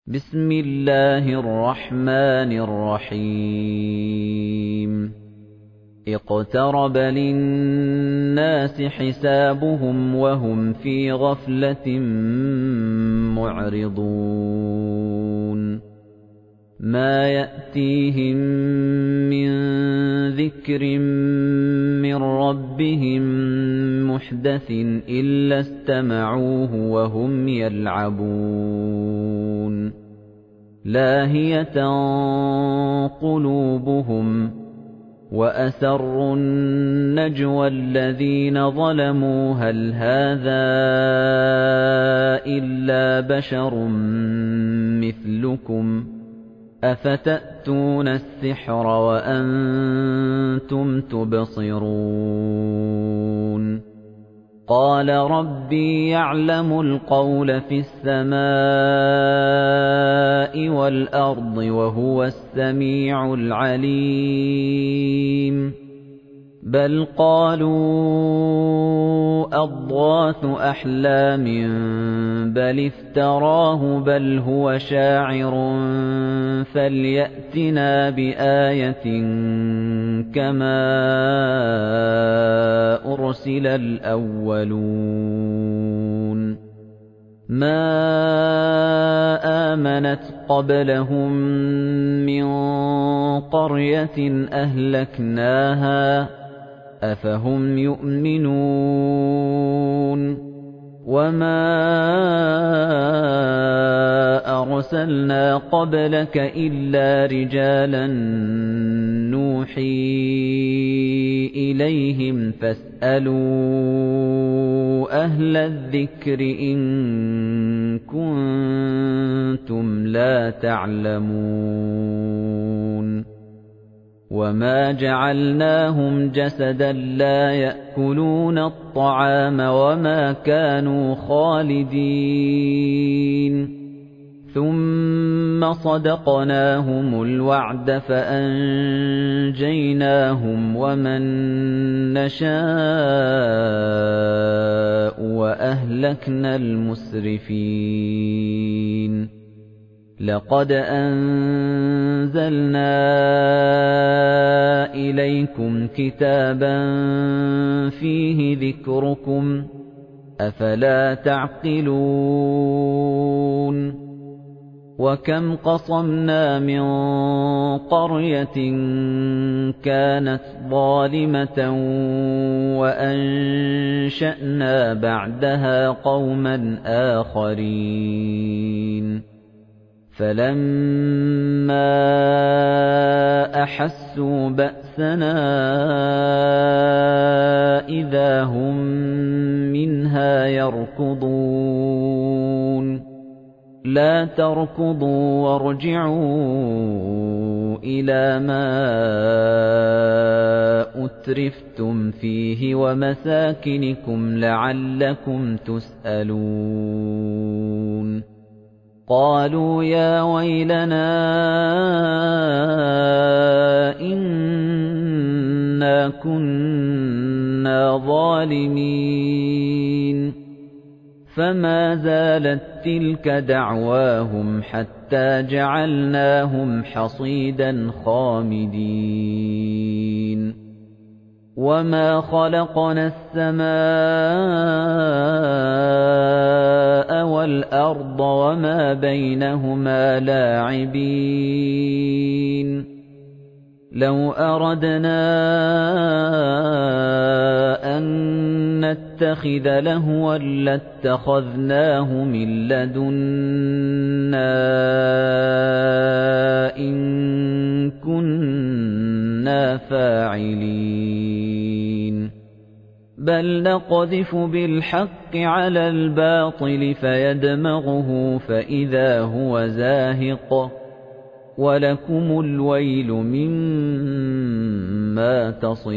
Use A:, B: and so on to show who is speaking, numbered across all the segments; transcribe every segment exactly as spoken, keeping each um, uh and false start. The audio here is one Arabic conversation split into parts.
A: بسم الله الرحمن الرحيم اقترب للناس حسابهم وهم في غفلة معرضون ما يأتيهم من ذكر من ربهم محدث إلا استمعوه وهم يلعبون لاهية قلوبهم وأسروا النجوى الذين ظلموا هل هذا إلا بشر مثلكم أفتأتون السحر وأنتم تبصرون قال ربي يعلم القول في السماء والأرض وهو السميع العليم بل قالوا أضغاث أحلام بل افتراه بل هو شاعر فليأتنا بآية كما أرسل الأولون ما آمنت قبلهم من قرية أهلكناها أفهم يؤمنون وما أرسلنا قبلك إلا رجالا نوحي إليهم فاسألوا أهل الذكر إن كنتم لا تعلمون وما جعلناهم جسدا لا يأكلون الطعام وما كانوا خالدين ثم صدقناهم الوعد فأنجيناهم ومن نشاء وأهلكنا المسرفين لقد أنزلنا إليكم كتابا فيه ذكركم أفلا تعقلون وكم قصمنا من قرية كانت ظالمة وأنشأنا بعدها قوما آخرين فَلَمَّا أَحَسُّوا بَأْسَنَا إِذَا هُم مِّنْهَا يَرْكُضُونَ لَا تَرْكُضُوا وَارْجِعُوا إِلَىٰ مَا أُتْرِفْتُمْ فِيهِ وَمَسَاكِنِكُمْ لَعَلَّكُمْ تُسْأَلُونَ قالوا يا ويلنا إنا كنا ظالمين فما زالت تلك دعواهم حتى جعلناهم حصيدا خامدين وما خلقنا السماء والأرض وما بينهما لاعبين لو أردنا أن نتخذ لهوا لاتخذناه من لدنا إن كنا فاعلين بل نقذف بالحق على الباطل فيدمغه فإذا هو زاهق ولكم الويل مما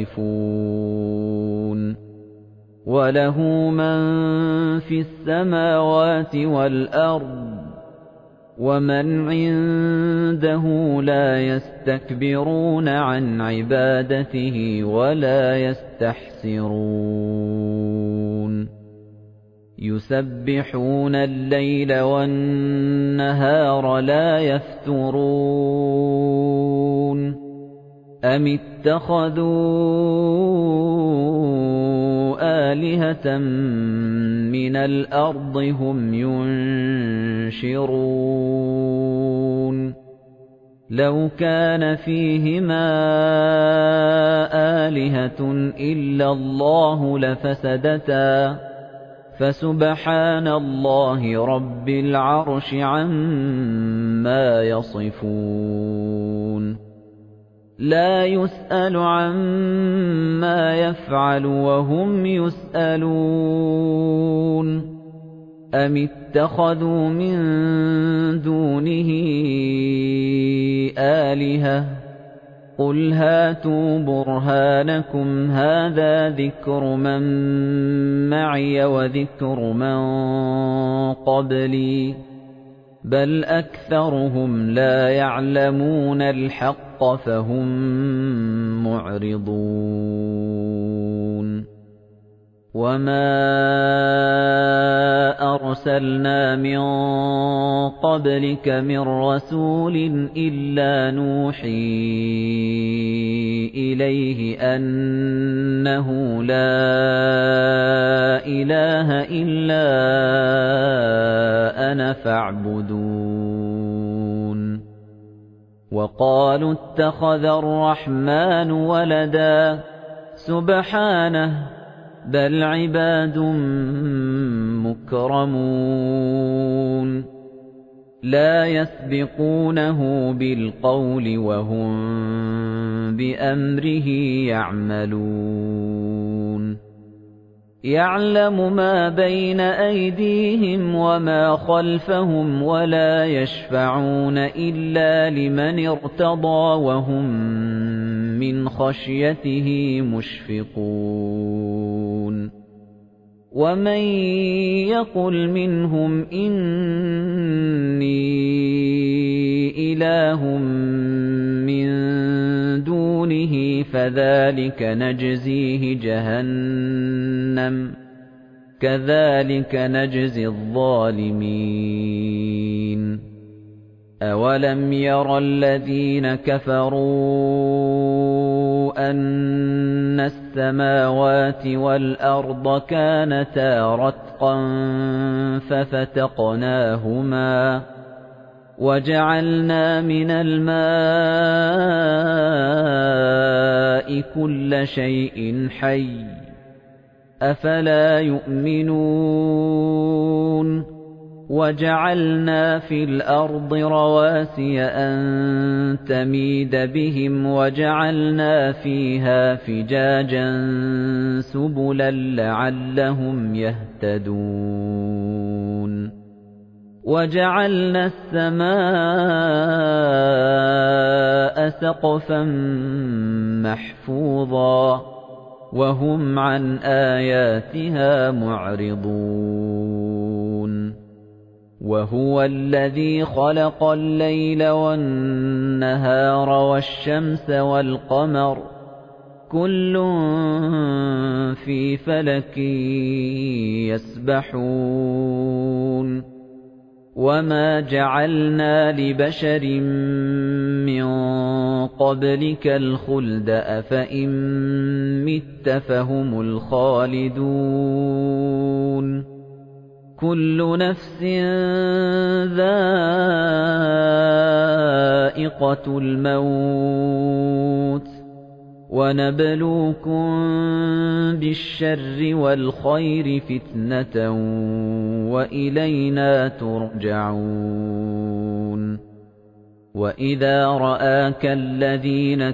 A: تصفون وله من في السماوات والأرض ومن عنده لا يستكبرون عن عبادته ولا يستحسرون يُسَبِّحُونَ اللَّيْلَ وَالنَّهَارَ لَا يَفْتُرُونَ أَمِ اتَّخَذُوا آلِهَةً مِّنَ الْأَرْضِ هُمْ يُنشِرُونَ لَوْ كَانَ فِيهِمَا آلِهَةٌ إِلَّا اللَّهُ لَفَسَدَتَا فَسُبْحَانَ اللَّهِ رَبِّ الْعَرْشِ عَمَّا يَصِفُونَ لَا يُسْأَلُ عَمَّا يَفْعَلُ وَهُمْ يُسْأَلُونَ أَمِ اتَّخَذُوا مِن دُونِهِ آلِهَةً قُلْ هَاتُوا بُرْهَانَكُمْ هَٰذَا ذِكْرُ مَن مَّعِيَ وَذِكْرُ مَن قَبْلِي بَلْ أَكْثَرُهُمْ لَا يَعْلَمُونَ الْحَقَّ فَهُم مُّعْرِضُونَ وَمَا أَرْسَلْنَا مِن قَبْلِكَ مِن رَّسُولٍ إِلَّا نُوحِي إِلَيْهِ أَنَّهُ لَا إِلَٰهَ إِلَّا أَنَا فَاعْبُدُونِ وَقَالُوا اتَّخَذَ الرَّحْمَٰنُ وَلَدًا سُبْحَانَهُ بَلْ عِبَادٌ مُّكْرَمُونَ لَا يَسْبِقُونَهُ بِالْقَوْلِ وَهُم بِأَمْرِهِ يَعْمَلُونَ يَعْلَمُ مَا بَيْنَ أَيْدِيهِمْ وَمَا خَلْفَهُمْ وَلَا يَشْفَعُونَ إِلَّا لِمَنِ ارْتَضَىٰ وَهُم مِّنْ خَشْيَتِهِ مُشْفِقُونَ وَمَن يَقُلْ مِنْهُمْ إِنِّي إِلَٰهٌ مِّن دُونِهِ فَذَٰلِكَ نَجْزِيهِ جَهَنَّمَ كَذَٰلِكَ نَجْزِي الظَّالِمِينَ أَوَلَمْ يَرَ الَّذِينَ كَفَرُوا أَنَّ السَّمَاوَاتِ وَالْأَرْضَ كَانَتَا رَتْقًا فَفَتَقْنَاهُمَا وَجَعَلْنَا مِنَ الْمَاءِ كُلَّ شَيْءٍ حَيٍّ أَفَلَا يُؤْمِنُونَ وَجَعَلْنَا فِي الْأَرْضِ رَوَاسِيَ أَن تَمِيدَ بِهِمْ وَجَعَلْنَا فِيهَا فِجَاجًا سُبُلًا لَّعَلَّهُمْ يَهْتَدُونَ وَجَعَلْنَا السَّمَاءَ سَقْفًا مَّحْفُوظًا وَهُمْ عَنْ آيَاتِهَا مُعْرِضُونَ وَهُوَ الَّذِي خَلَقَ اللَّيْلَ وَالنَّهَارَ وَالشَّمْسَ وَالْقَمَرَ كُلٌّ فِي فَلَكٍ يَسْبَحُونَ وَمَا جَعَلْنَا لِبَشَرٍ مِّن قَبْلِكَ الْخُلْدَ أَفَإِن مِّتَّ فَهُمُ الْخَالِدُونَ كُلُّ نَفْسٍ ذَائِقَةُ الْمَوْتِ وَنَبْلُوكُم بِالشَّرِّ وَالْخَيْرِ فِتْنَةً وَإِلَيْنَا تُرْجَعُونَ وَإِذَا رَآكَ الَّذِينَ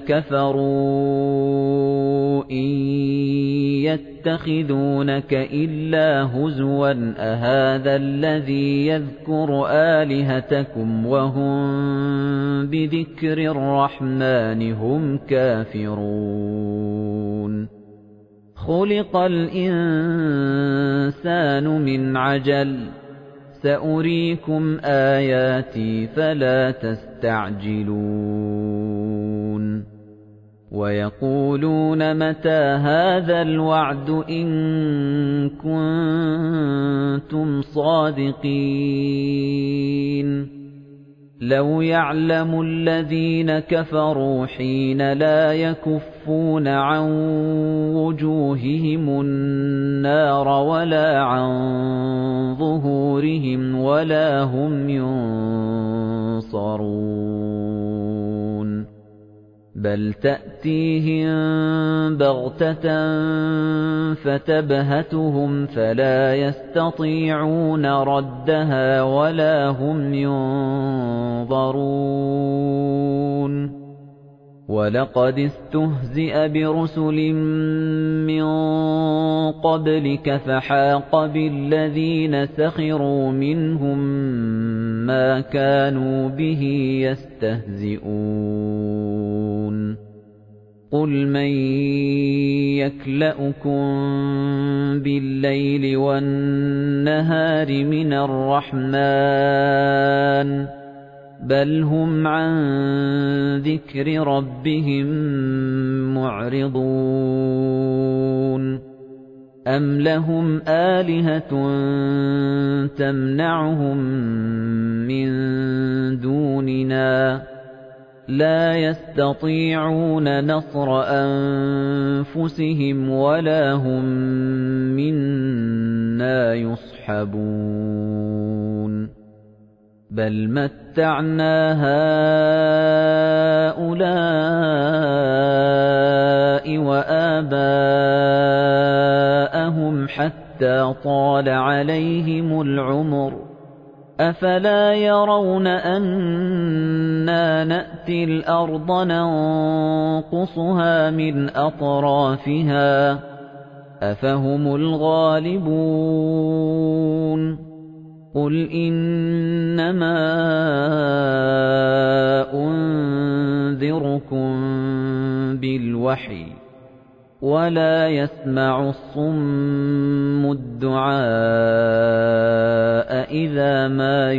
A: كَفَرُوا إِن يَتَّخِذُونَكَ إِلَّا هُزُوًا أَهَٰذَا الَّذِي يَذْكُرُ آلِهَتَكُمْ وَهُم بِذِكْرِ الرَّحْمَٰنِ هُمْ كَافِرُونَ خُلِقَ الْإِنسَانُ مِنْ عَجَلٍ سَأُرِيكُمْ آيَاتِي فَلَا تَسْتَعْجِلُونِ وَيَقُولُونَ مَتَىٰ هَٰذَا الْوَعْدُ إِن كُنتُمْ صَادِقِينَ لَوْ يَعْلَمُ الَّذِينَ كَفَرُوا حِينَ لَا يَكُفُّونَ عَن وُجُوهِهِمُ النَّارَ وَلَا عَن ظُهُورِهِمْ وَلَا هُمْ يُنصَرُونَ بَلْ تَأْتِيهِم بَغْتَةً فَتَبْهَتُهُمْ فَلَا يَسْتَطِيعُونَ رَدَّهَا وَلَا هُمْ يُنظَرُونَ وَلَقَدِ اسْتُهْزِئَ بِرُسُلٍ مِّن قَبْلِكَ فَحَاقَ بِالَّذِينَ سَخِرُوا مِنْهُم مَّا كَانُوا بِهِ يَسْتَهْزِئُونَ قُلْ مَن يَكْلَؤُكُم بِاللَّيْلِ وَالنَّهَارِ مِنَ الرَّحْمَٰنِ بَلْ هُمْ عَن ذِكْرِ رَبِّهِم مُّعْرِضُونَ أَمْ لَهُمْ آلِهَةٌ تَمْنَعُهُم مِّن دُونِنَا لَا يَسْتَطِيعُونَ نَصْرَ أَنفُسِهِمْ وَلَا هُم مِّنَّا يُصْحَبُونَ بَلْ مَتَّعْنَا هَٰؤُلَاءِ وَآبَاءَهُمْ حَتَّىٰ طَالَ عَلَيْهِمُ الْعُمُرُ أَفَلَا يَرَوْنَ أَنَّا نَأْتِي الْأَرْضَ نَنقُصُهَا مِنْ أَطْرَافِهَا أَفَهُمُ الْغَالِبُونَ قُلْ إِنَّمَا أُنذِرُكُم بِالْوَحْيِ وَلَا يَسْمَعُ الصُّمُّ الدُّعَاءَ إِذَا مَا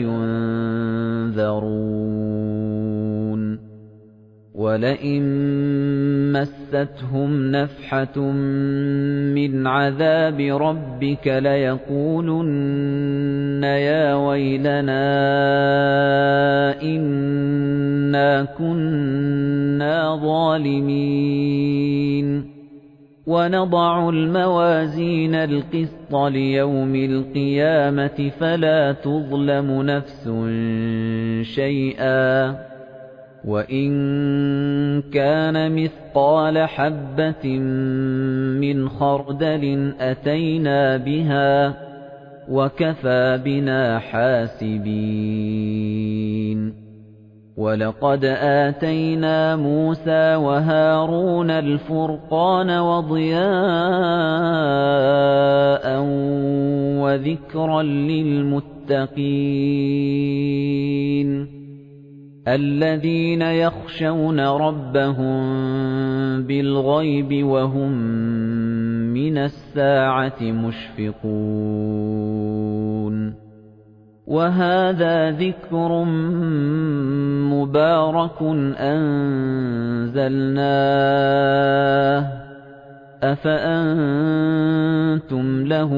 A: يُنذَرُونَ وَلَئِن مَّسَّتْهُمْ نَفْحَةٌ مِّنْ عَذَابِ رَبِّكَ لَيَقُولُنَّ يَا وَيْلَنَا إِنَّا كُنَّا ظَالِمِينَ وَنَضَعُ الْمَوَازِينَ الْقِسْطَ لِيَوْمِ الْقِيَامَةِ فَلَا تُظْلَمُ نَفْسٌ شَيْئًا وَإِن كَانَ مِثْقَالَ حَبَّةٍ مِّنْ خَرْدَلٍ أَتَيْنَا بِهَا وَكَفَىٰ بِنَا حَاسِبِينَ وَلَقَدْ آتَيْنَا مُوسَىٰ وَهَارُونَ الْفُرْقَانَ وَضِيَاءً وَذِكْرًا لِّلْمُتَّقِينَ الَّذِينَ يَخْشَوْنَ رَبَّهُم بِالْغَيْبِ وَهُم مِّنَ السَّاعَةِ مُشْفِقُونَ وَهَٰذَا ذِكْرٌ مُّبَارَكٌ أَنزَلْنَاهُ أَفَأَنتُمْ لَهُ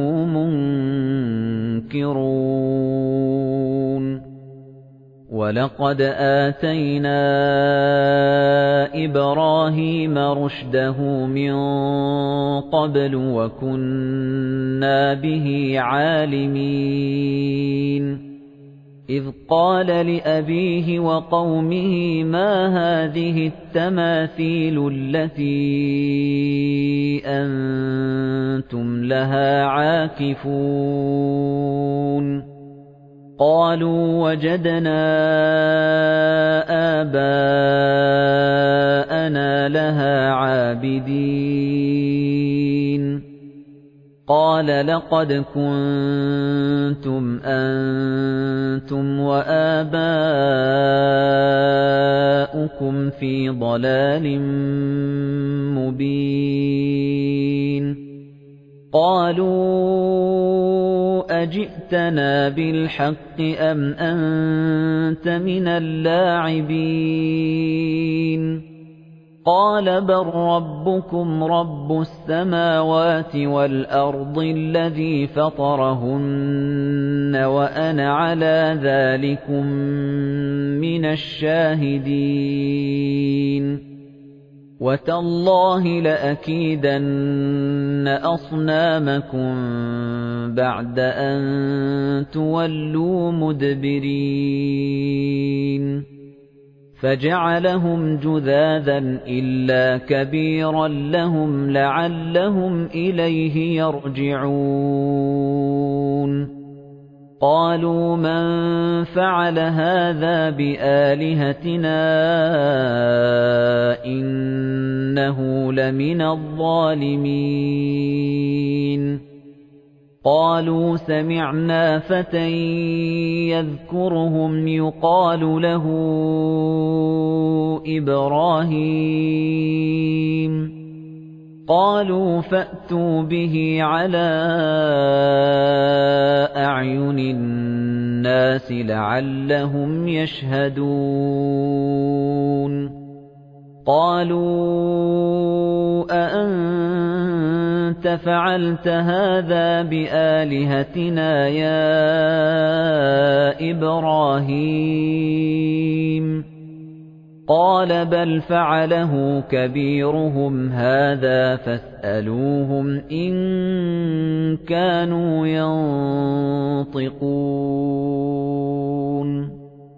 A: مُنكِرُونَ وَلَقَدْ آتَيْنَا إِبْرَاهِيمَ رُشْدَهُ مِن قَبْلُ وَكُنَّا بِهِ عَالِمِينَ إِذْ قَالَ لِأَبِيهِ وَقَوْمِهِ مَا هَٰذِهِ التَّمَاثِيلُ الَّتِي أَنتُمْ لَهَا عَاكِفُونَ قَالُوا وَجَدْنَا آبَاءَنَا لَهَا عَابِدِينَ قَالَ لَقَدْ كُنتُمْ أَنتُمْ وَآبَاؤُكُمْ فِي ضَلَالٍ مُّبِينٍ قَالُوا أَجِئْتَنَا بِالْحَقِّ أَمْ أَنتَ مِنَ اللَّاعِبِينَ قَالَ بَل رَّبُّكُمْ رَبُّ السَّمَاوَاتِ وَالْأَرْضِ الَّذِي فَطَرَهُنَّ وَأَنَا عَلَىٰ ذَٰلِكُم مِّنَ الشَّاهِدِينَ وَتَاللَّهِ لَأَكِيدَنَّ أَصْنَامَكُم بَعْدَ أَن تُوَلُّوا مُدْبِرِينَ فَجَعَلَهُمْ جُذَاذًا إِلَّا كَبِيرًا لَّهُمْ لَعَلَّهُمْ إِلَيْهِ يَرْجِعُونَ قَالُوا مَن فَعَلَ هَٰذَا بِآلِهَتِنَا إِنَّهُ لَمِنَ الظَّالِمِينَ قَالُوا سَمِعْنَا فَتًى يَذْكُرُهُمْ يُقَالُ لَهُ إِبْرَاهِيمُ قَالُوا فَأْتُوا بِهِ عَلَىٰ أَعْيُنِ النَّاسِ لَعَلَّهُمْ يَشْهَدُونَ قَالُوا أَأَنتَ فَعَلْتَ هَٰذَا بِآلِهَتِنَا يَا إِبْرَاهِيمُ قَالَ بَلْ فَعَلَهُ كَبِيرُهُمْ هَٰذَا فَاسْأَلُوهُمْ إِن كَانُوا يَنطِقُونَ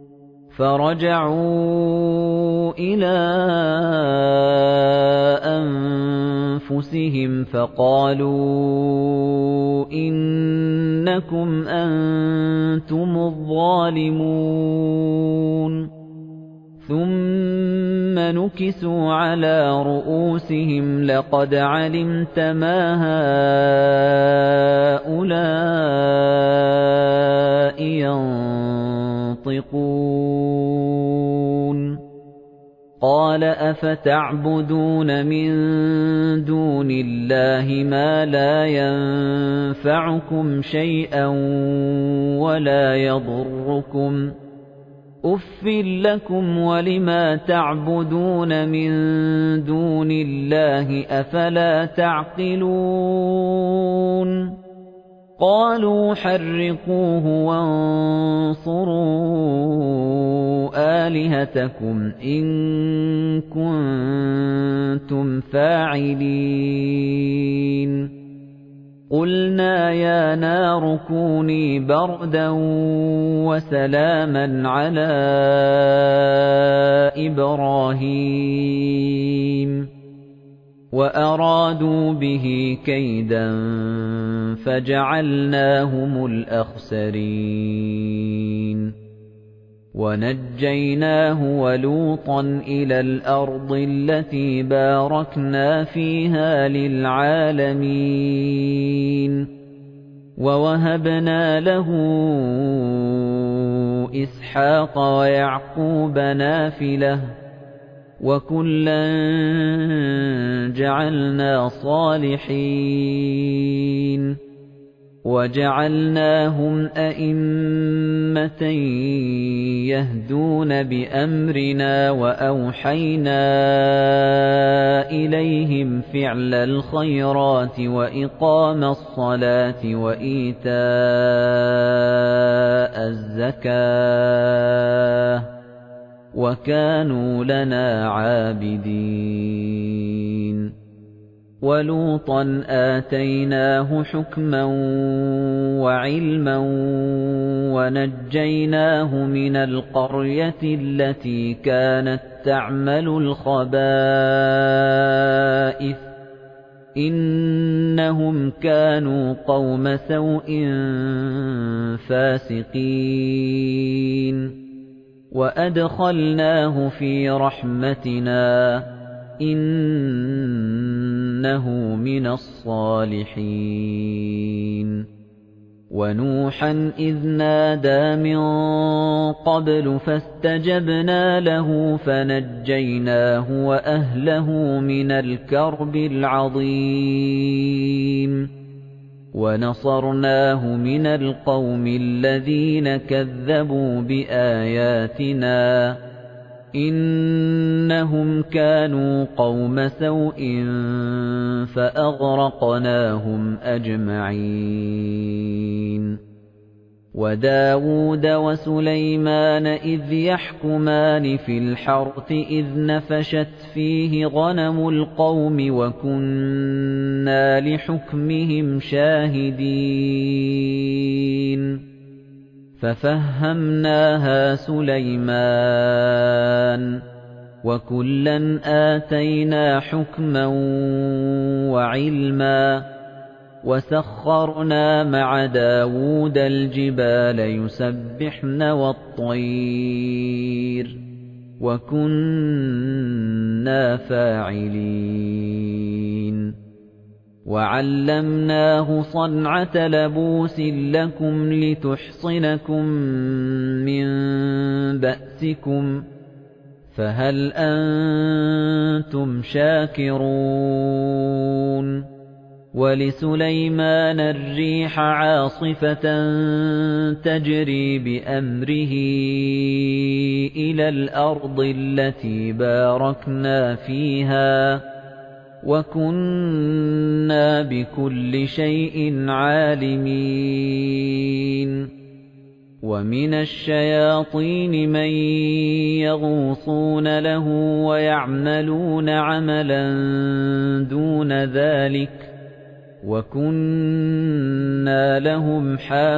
A: فَرَجَعُوا إِلَىٰ أَنفُسِهِمْ فَقَالُوا إِنَّكُمْ أَنتُمُ الظَّالِمُونَ ثُمَّ نُكِسُوا عَلَىٰ رُءُوسِهِمْ لَقَدْ عَلِمْتَ مَا هَٰؤُلَاءِ يَنطِقُونَ قَالَ أَفَتَعْبُدُونَ مِن دُونِ اللَّهِ مَا لَا يَنفَعُكُمْ شَيْئًا وَلَا يَضُرُّكُمْ أُفٍّ لَّكُمْ وَلِمَا تَعْبُدُونَ مِن دُونِ اللَّهِ أَفَلَا تَعْقِلُونَ قَالُوا حَرِّقُوهُ وَانصُرُوا آلِهَتَكُمْ إِن كُنتُمْ فَاعِلِينَ قُلْنَا يَا نَارُ كُونِي بَرْدًا وَسَلَامًا عَلَىٰ إِبْرَاهِيمَ وَأَرَادُوا بِهِ كَيْدًا فَجَعَلْنَاهُمُ الْأَخْسَرِينَ وَنَجَّيْنَاهُ وَلُوطًا إِلَى الْأَرْضِ الَّتِي بَارَكْنَا فِيهَا لِلْعَالَمِينَ وَوَهَبْنَا لَهُ إِسْحَاقَ وَيَعْقُوبَ نَافِلَةً وَكُلًّا جَعَلْنَا صَالِحِينَ وَجَعَلْنَاهُمْ أَئِمَّةً يَهْدُونَ بِأَمْرِنَا وَأَوْحَيْنَا إِلَيْهِمْ فِعْلَ الْخَيْرَاتِ وَإِقَامَ الصَّلَاةِ وَإِيتَاءَ الزَّكَاةِ وَكَانُوا لَنَا عَابِدِينَ وَلُوطًا آتَيْنَاهُ حُكْمًا وَعِلْمًا وَنَجَّيْنَاهُ مِنَ الْقَرْيَةِ الَّتِي كَانَتْ تَعْمَلُ الْخَبَائِثَ إِنَّهُمْ كَانُوا قَوْمَ سَوْءٍ فَاسِقِينَ وَأَدْخَلْنَاهُ فِي رَحْمَتِنَا إِنَّهُ مِنَ الصَّالِحِينَ وَنُوحًا إِذْ نَادَىٰ مِن قَبْلُ فَاسْتَجَبْنَا لَهُ فَنَجَّيْنَاهُ وَأَهْلَهُ مِنَ الْكَرْبِ الْعَظِيمِ وَنَصَرْنَاهُ مِنَ الْقَوْمِ الَّذِينَ كَذَّبُوا بِآيَاتِنَا إِنَّهُمْ كَانُوا قَوْمَ سَوْءٍ فَأَغْرَقْنَاهُمْ أَجْمَعِينَ وَدَاوُودَ وَسُلَيْمَانَ إِذْ يَحْكُمَانِ فِي الْحَرْثِ إِذْ نَفَشَتْ فِيهِ غَنَمُ الْقَوْمِ وَكُنَّا لِحُكْمِهِمْ شَاهِدِينَ فَفَهَّمْنَاهَا سُلَيْمَانَ وَكُلًّا آتَيْنَا حُكْمًا وَعِلْمًا وَسَخَّرْنَا مَعَ دَاوُودَ الْجِبَالَ يُسَبِّحْنَ وَالطَّيْرَ وَكُنَّا فَاعِلِينَ وَعَلَّمْنَاهُ صَنْعَةَ لَبُوسٍ لَكُمْ لِتُحْصِنَكُم مِّن بَأْسِكُمْ فَهَلْ أَنتُمْ شَاكِرُونَ وَلِسُلَيْمَانَ الرِّيحَ عَاصِفَةً تَجْرِي بِأَمْرِهِ إِلَى الْأَرْضِ الَّتِي بَارَكْنَا فِيهَا وَكُنَّا بِكُلِّ شَيْءٍ عَالِمِينَ وَمِنَ الشَّيَاطِينِ مَن يَغُوصُونَ لَهُ وَيَعْمَلُونَ عَمَلًا دُونَ ذَلِكَ وَكُنَّا لَهُمْ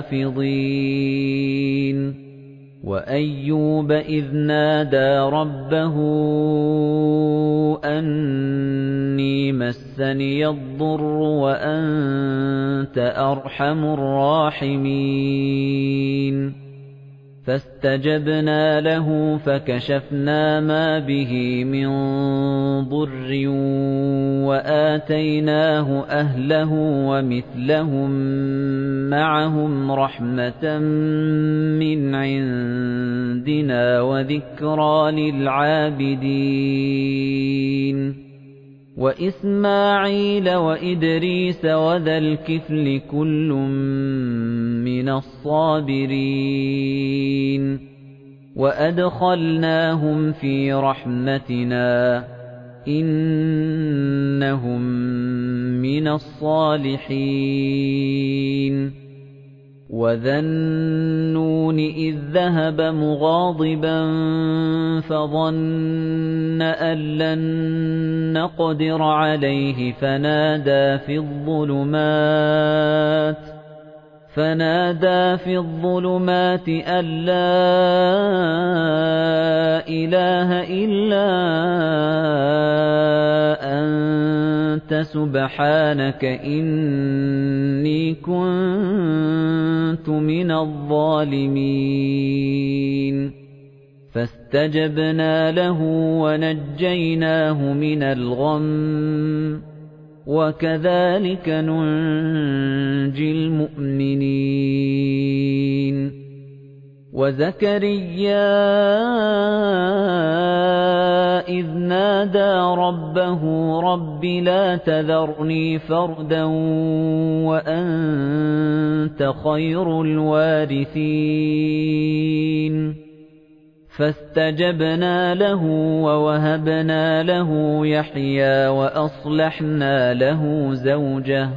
A: حَافِظِينَ وَأَيُّوبَ إِذْ نَادَىٰ رَبَّهُ أَنِّي مَسَّنِيَ الضُّرُّ وَأَنتَ أَرْحَمُ الرَّاحِمِينَ فَاسْتَجَبْنَا لَهُ فَكَشَفْنَا مَا بِهِ مِن ضُرٍّ وَآتَيْنَاهُ أَهْلَهُ وَمِثْلَهُم مَّعَهُمْ رَحْمَةً مِّنْ عِندِنَا وَذِكْرَىٰ لِلْعَابِدِينَ وَإِسْمَاعِيلَ وَإِدْرِيسَ وَذَا الْكِفْلِ كُلٌّ مِّنَ الصَّابِرِينَ وَأَدْخَلْنَاهُمْ فِي رَحْمَتِنَا إِنَّهُم مِّنَ الصَّالِحِينَ وَذَا النُّونِ إِذ ذَّهَبَ مُغَاضِبًا فَظَنَّ أَن لَّن نَّقْدِرَ عَلَيْهِ فَنَادَىٰ فِي الظُّلُمَاتِ فَنَادَىٰ فِي الظُّلُمَاتِ أَن لَّا إِلَٰهَ إِلَّا أَنتَ سُبْحَانَكَ إِنِّي كُنتُ مِنَ الظَّالِمِينَ فَاسْتَجَبْنَا لَهُ وَنَجَّيْنَاهُ مِنَ الْغَمِّ وَكَذَلِكَ نُنجِي الْمُؤْمِنِينَ وَزَكَرِيَّا إِذْ نَادَىٰ رَبَّهُ رَبِّ لَا تَذَرْنِي فَرْدًا وَأَنتَ خَيْرُ الْوَارِثِينَ فَاسْتَجَبْنَا لَهُ وَوَهَبْنَا لَهُ يَحْيَىٰ وَأَصْلَحْنَا لَهُ زَوْجَهُ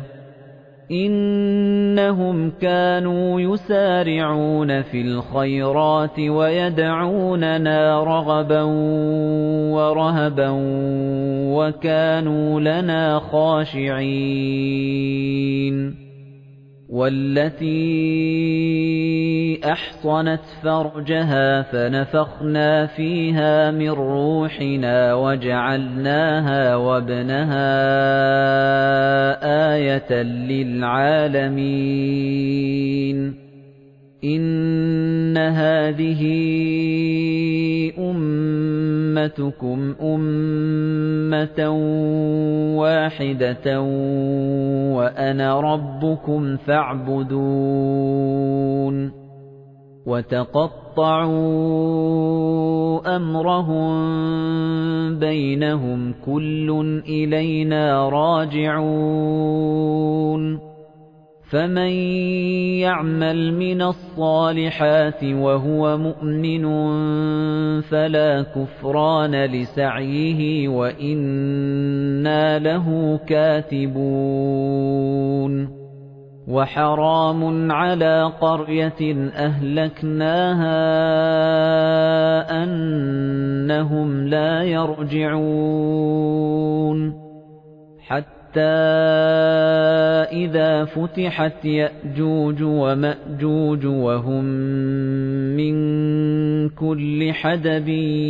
A: إِنَّهُمْ كَانُوا يُسَارِعُونَ فِي الْخَيْرَاتِ وَيَدْعُونَنَا رَغَبًا وَرَهَبًا وَكَانُوا لَنَا خَاشِعِينَ وَالَّتِي أَحْصَنَتْ فَرْجَهَا فَنَفَخْنَا فِيهَا مِن رُّوحِنَا وَجَعَلْنَاهَا وَابْنَهَا آيَةً لِّلْعَالَمِينَ إِنَّ هَٰذِهِ أُمَّتُكُمْ أُمَّةً وَاحِدَةً وَأَنَا رَبُّكُمْ فَاعْبُدُونِ وَتَقَطَّعُوا أَمْرَهُم بَيْنَهُمْ كُلٌّ إِلَيْنَا رَاجِعُونَ فَمَن يَعْمَلْ مِنَ الصَّالِحَاتِ وَهُوَ مُؤْمِنٌ فَلَا كُفْرَانَ لِسَعْيِهِ وَإِنَّا لَهُ كَاتِبُونَ وَحَرَامٌ عَلَىٰ قَرْيَةٍ أَهْلَكْنَاهَا أَنَّهُمْ لَا يَرْجِعُونَ حَتَّىٰ إِذَا فُتِحَتْ يَأْجُوجُ وَمَأْجُوجُ وَهُم مِّن كُلِّ حَدَبٍ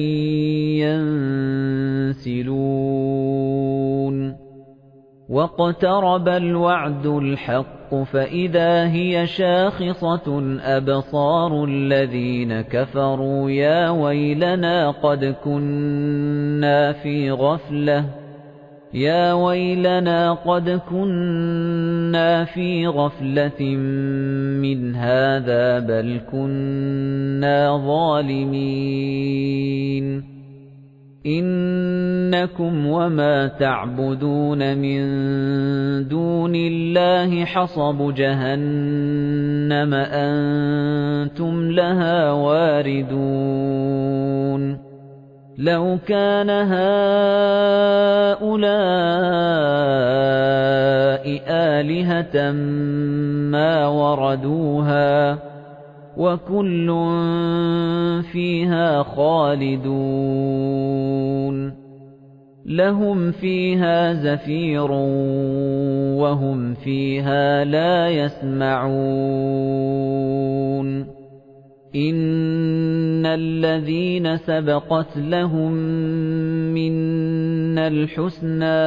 A: يَنسِلُونَ وَاقْتَرَبَ الْوَعْدُ الْحَقُّ فَإِذَا هِيَ شَاخِصَةٌ أَبْصَارُ الَّذِينَ كَفَرُوا يَا وَيْلَنَا قَدْ كُنَّا فِي غَفْلَةٍ يَا وَيْلَنَا قَدْ كُنَّا فِي غَفْلَةٍ مِّنْ هَٰذَا بَلْ كُنَّا ظَالِمِينَ إِنَّكُمْ وَمَا تَعْبُدُونَ مِن دُونِ اللَّهِ حَصَبُ جَهَنَّمَ أَنتُمْ لَهَا وَارِدُونَ لَوْ كَانَ هَٰؤُلَاءِ آلِهَةً مَّا وَرَدُوهَا وَكُلٌّ فِيهَا خَالِدُونَ لَهُمْ فِيهَا زَفِيرٌ وَهُمْ فِيهَا لَا يَسْمَعُونَ إِنَّ الَّذِينَ سَبَقَتْ لَهُم مِّنَّا الْحُسْنَى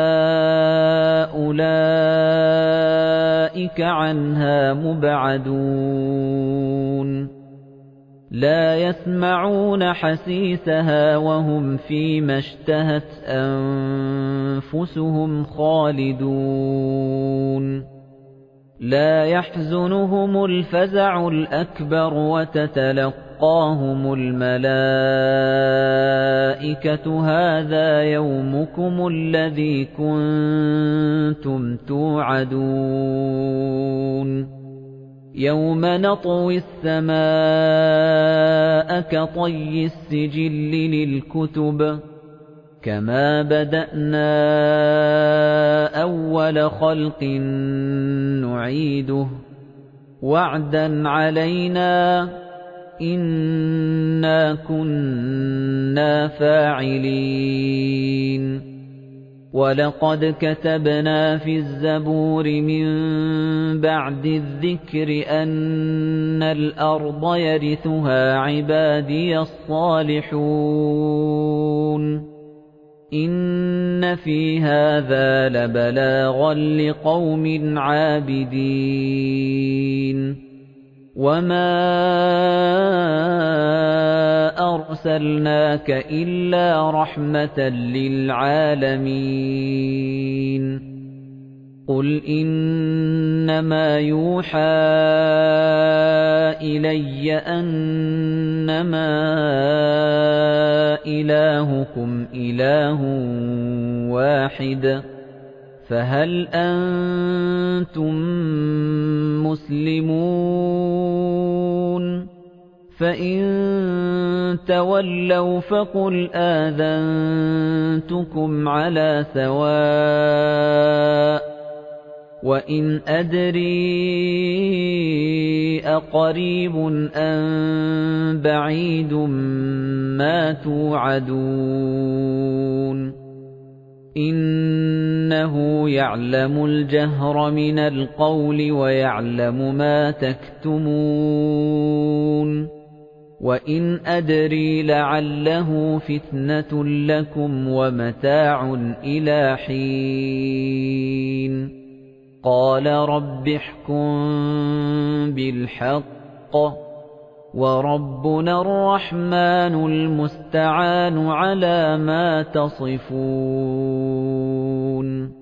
A: أُولَئِكَ عَنْهَا مُبْعَدُونَ لَا يَسْمَعُونَ حَسِيسَهَا وَهُمْ فِيمَا اشْتَهَتْ أَنفُسُهُمْ خَالِدُونَ لَا يَحْزُنُهُمُ الْفَزَعُ الْأَكْبَرُ وَتَتَلَقَّاهُمُ الْمَلَائِكَةُ هَٰذَا يَوْمُكُمُ الَّذِي كُنتُمْ تُوعَدُونَ يَوْمَ نَطْوِي السَّمَاءَ كَطَيِّ السِّجِلِّ لِلْكُتُبِ كَمَا بَدَأْنَا أَوَّلَ خَلْقٍ نُّعِيدُهُ وَعْدًا عَلَيْنَا إِنَّا كُنَّا فَاعِلِينَ وَلَقَدْ كَتَبْنَا فِي الزَّبُورِ مِن بَعْدِ الذِّكْرِ أَنَّ الْأَرْضَ يَرِثُهَا عِبَادِيَ الصَّالِحُونَ إِنَّ فِي هَٰذَا لَبَلَاغًا لِقَوْمٍ عَابِدِينَ وَمَا أَرْسَلْنَاكَ إِلَّا رَحْمَةً لِلْعَالَمِينَ قُلْ إِنَّمَا يُوحَىٰ إِلَيَّ أَنَّمَا إِلَٰهُكُمْ إِلَٰهٌ وَاحِدٌ فَهَلْ أَنتُم مُّسْلِمُونَ فَإِن تَوَلَّوْا فَقُلْ آذَنتُكُمْ عَلَىٰ سَوَاءٍ وَإِنْ أَدْرِي أَقَرِيبٌ أَم بَعِيدٌ مَّا تُوعَدُونَ إِنَّهُ يَعْلَمُ الْجَهْرَ مِنَ الْقَوْلِ وَيَعْلَمُ مَا تَكْتُمُونَ وَإِنْ أَدْرِي لَعَلَّهُ فِتْنَةٌ لَكُمْ وَمَتَاعٌ إِلَىٰ حِينٍ قَالَ رَبِّ احْكُم بِالْحَقِّ وَرَبُّنَا الرَّحْمَٰنُ الْمُسْتَعَانُ عَلَىٰ مَا تَصِفُونَ